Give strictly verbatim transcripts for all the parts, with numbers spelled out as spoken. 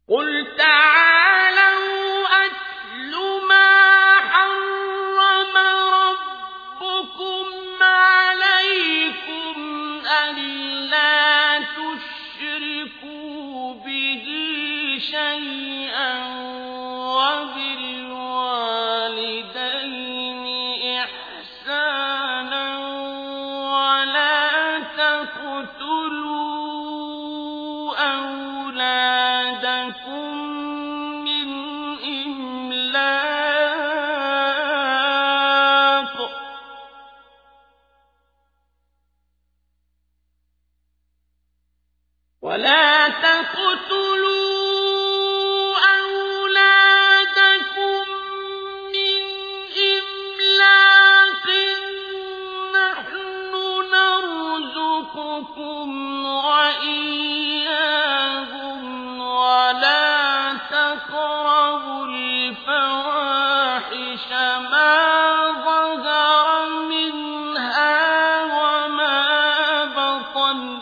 قُلْ تَعَالَوْا أَتْلُ مَا حَرَّمَ رَبُّكُمْ عَلَيْكُمْ أَلَّا تُشْرِكُوا بِهِ شَيْئًا وَبِالْوَالِدَيْنِ إِحْسَانًا وَلَا تَقْتُلُوا أَوْلَادَكُم مِّنْ إِمْلَاقٍ ۖ وَلَا تَقْتُلُوا أَوْلَادَكُم مِّنْ إِمْلَاقٍ ۖ نَّحْنُ نَرْزُقُكُمْ وَإِيَّاهُمْ ۖ وَلَا تَقْرَبُوا الْفَوَاحِشَ مَا ظَهَرَ مِنْهَا وَمَا بَطَنَ ۖ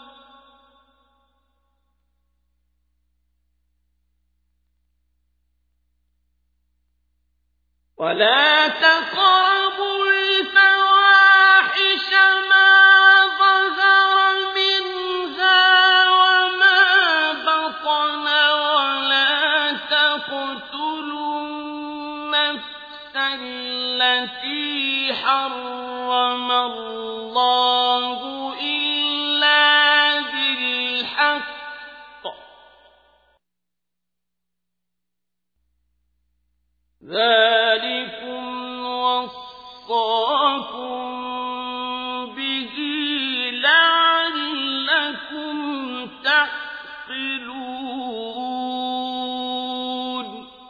وَلَا تَقْرَبُوا الْفَوَاحِشَ مَا ظَهَرَ مِنْهَا وَمَا بَطَنَ ۖ وَلَا تَقْتُلُوا النَّفْسَ الَّتِي حَرَّمَ اللَّهُ إِلَّا بِالْحَقِّ ۚ ذَٰلِكُمْ وَصَّاكُم بِهِ لَعَلَّكُمْ تَعْقِلُونَ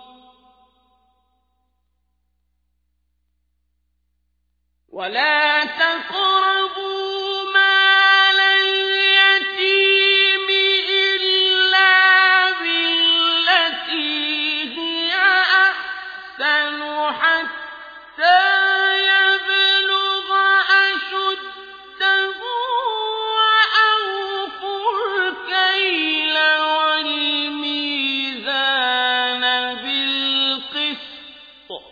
وَلَا تَقْرَبُوا مَالَ الْيَتِيمِ إِلَّا بِالَّتِي هِيَ أَحْسَنُ حَتَّىٰ يَبْلُغَ أَشُدَّهُ ۖ وَأَوْفُوا الْكَيْلَ وَالْمِيزَانَ بِالْقِسْطِ ۖ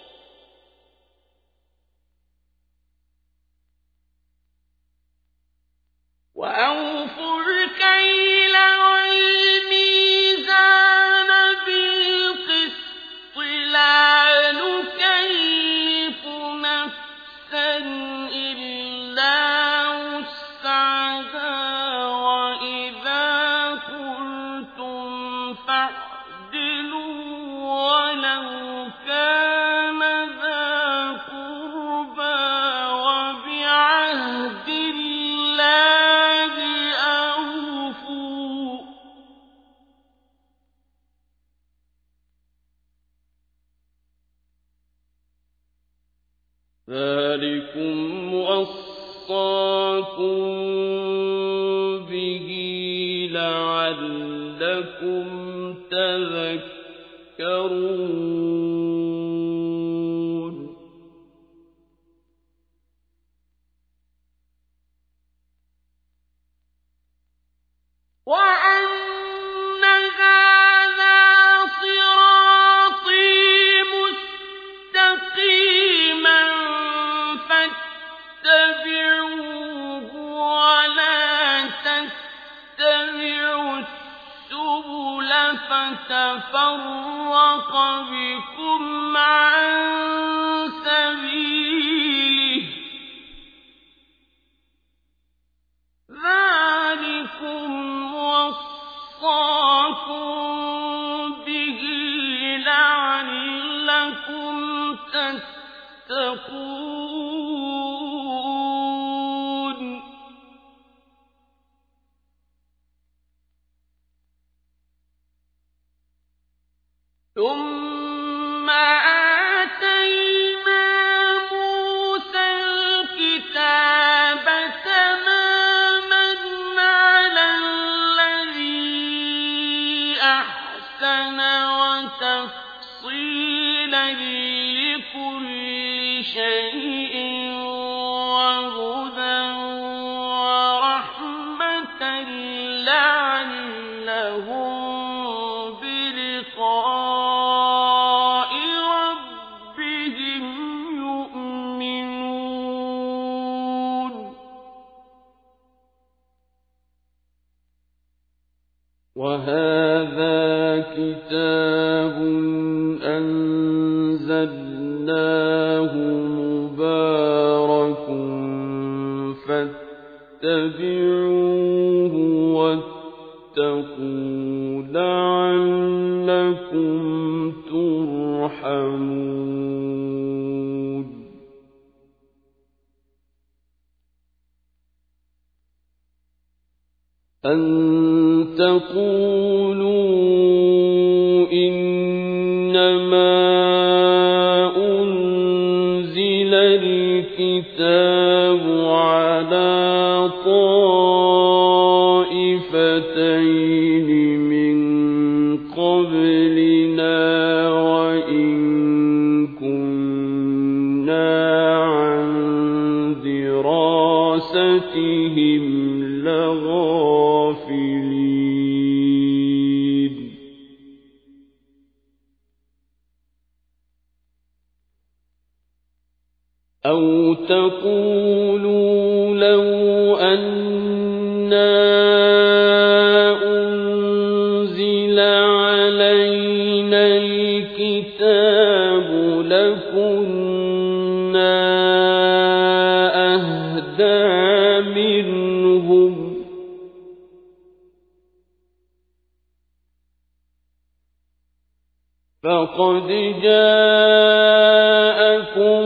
وَأَوْفُوا الْكَيْلَ وَالْمِيزَانَ بِالْقِسْطِ ۖ لَا نُكَلِّفُ نَفْسًا إِلَّا وُسْعَهَا ۖ وَإِذَا قُلْتُمْ فَاعْدِلُوا وَلَوْ كَانَ ذَا قُرْبَىٰ ۖ وَبِعَهْدِ اللَّهِ أَوْفُوا ۚ ذَٰلِكُمْ وَصَّاكُم بِهِ لَعَلَّكُمْ تَذَكَّرُونَ وَأَنَّ هَٰذَا صِرَاطِي مُسْتَقِيمًا فَاتَّبِعُوهُ ۖ وَلَا تَتَّبِعُوا السُّبُلَ فَتَفَرَّقَ بِكُمْ عَن سَبِيلِهِ ۚ ذَٰلِكُمْ وَصَّاكُم بِهِ لَعَلَّكُمْ تَتَّقُونَ ثُمَّ آتَيْنَا مُوسَى الْكِتَابَ تَمَامًا عَلَى الَّذِي أَحْسَنَ وَتَفْصِيلًا لِّكُلِّ شَيْءٍ وَهُدًى وَرَحْمَةً لَّعَلَّهُم بِلِقَاءِ لعلكم ترحمون أن تقولوا إنما أنزل الكتاب على طائفتين من قبلنا وإن كنا عن دراستهم لغافلين أو تقولوا لو أنا أنزل علينا الكتاب لكنا أهدى منهم فقد جاءكم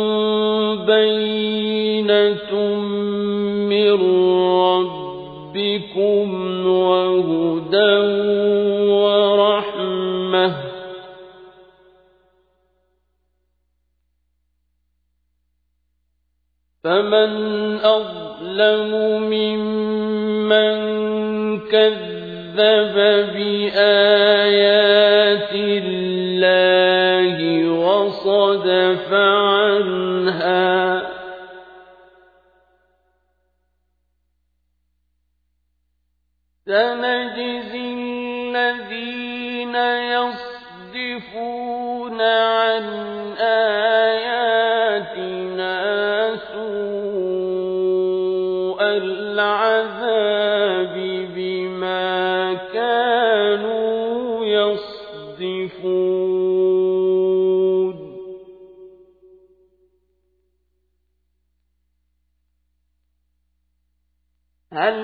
بينة من ربكم وهدى ورحمة فمن أظلم ممن كذب بآيات الله وصدف عنها سنجزي الذين يصدفون عن آياتنا سوء العذاب بما كانوا يصدفون هل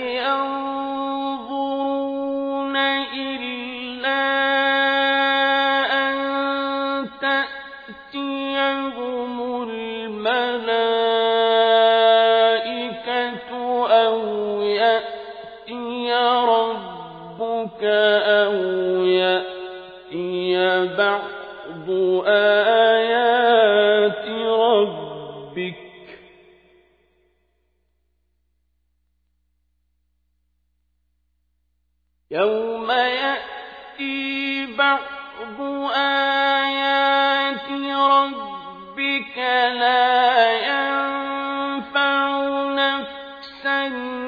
ينظرون إلا أن تأتيهم الملائكة أو يأتي ربك أو يأتي بعض آيات ربك يوم يأتي بعض آيات ربك لا ينفع نفسا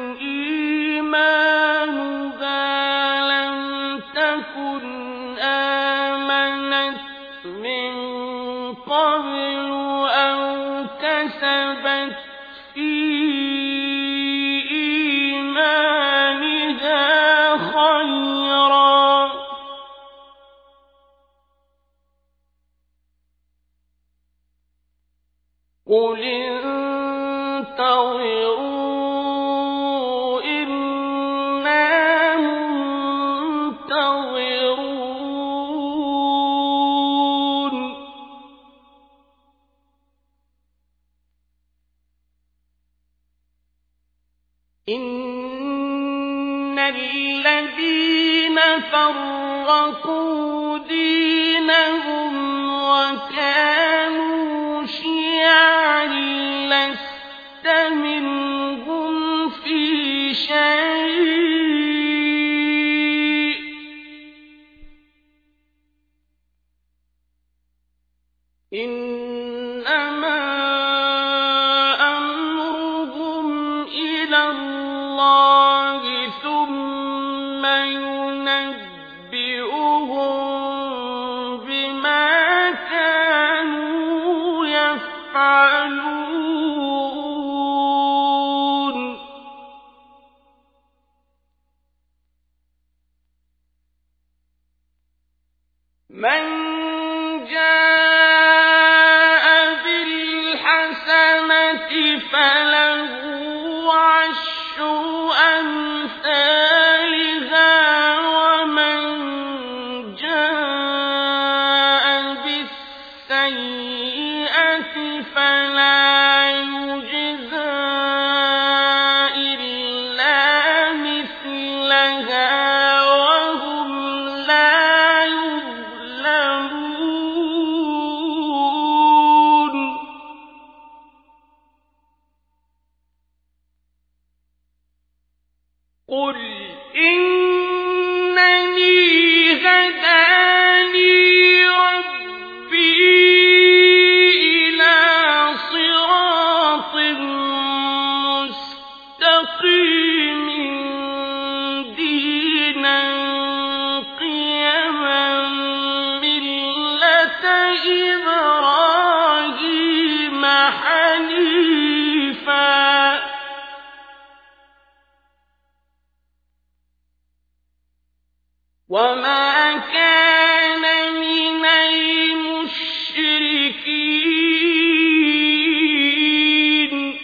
إيمانها لم تكن آمنت من قبل أو كسبت في إيمانها خيرا قل انتظروا إنا منتظرون إن الذين فرقوا دينهم وكانوا شيعا لست منهم في شيء إنما أمرهم إلى الله ثم ينبئهم بما كانوا يفعلون من جاء بالحسنة فله عشر أمثالها ومن جاء وما كان من المشركين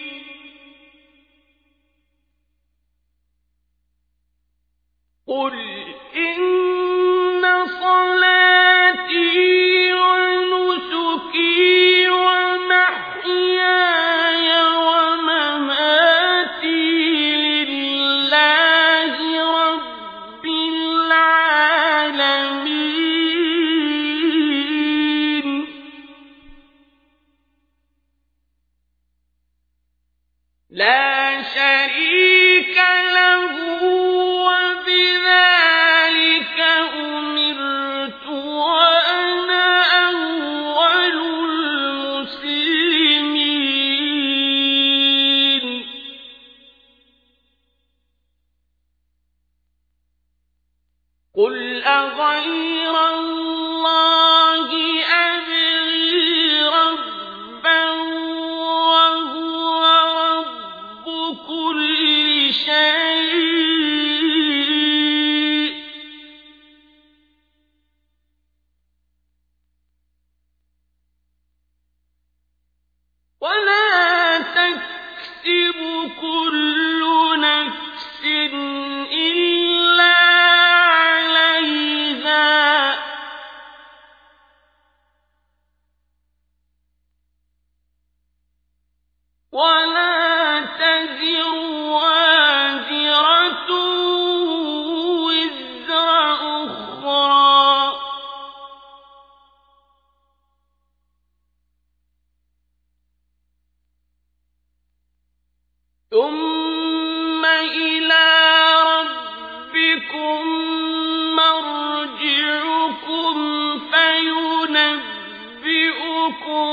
قل إن صلاتي ونسكي ومحياي ومماتي لله رب العالمين لا شريك له وبذلك أمرت وأنا أول المسلمين قل أغير الله أبغي ربا وهو رب كل شيء ولا تكسب كل نفس إلا عليها ولا تزر وازرة وزر أخرى ثم إلى ربكم مرجعكم فينبئكم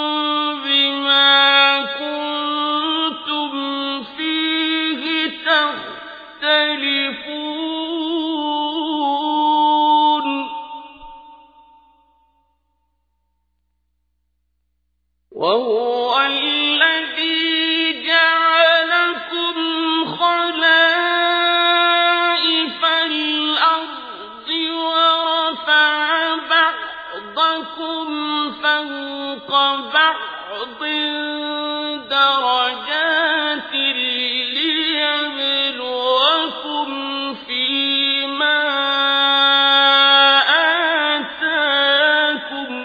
بما كنتم فيه تختلفون وهو الذي جعلكم خلائف الأرض ورفع بعضكم فوق بعض درجات ليبلوكم فيما آتاكم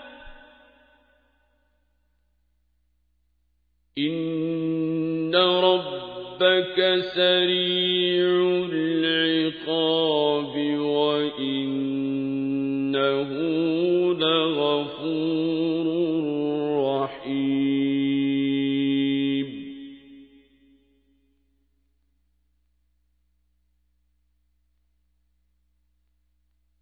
إن ربك سريع العقاب وإنه لغفور رحيم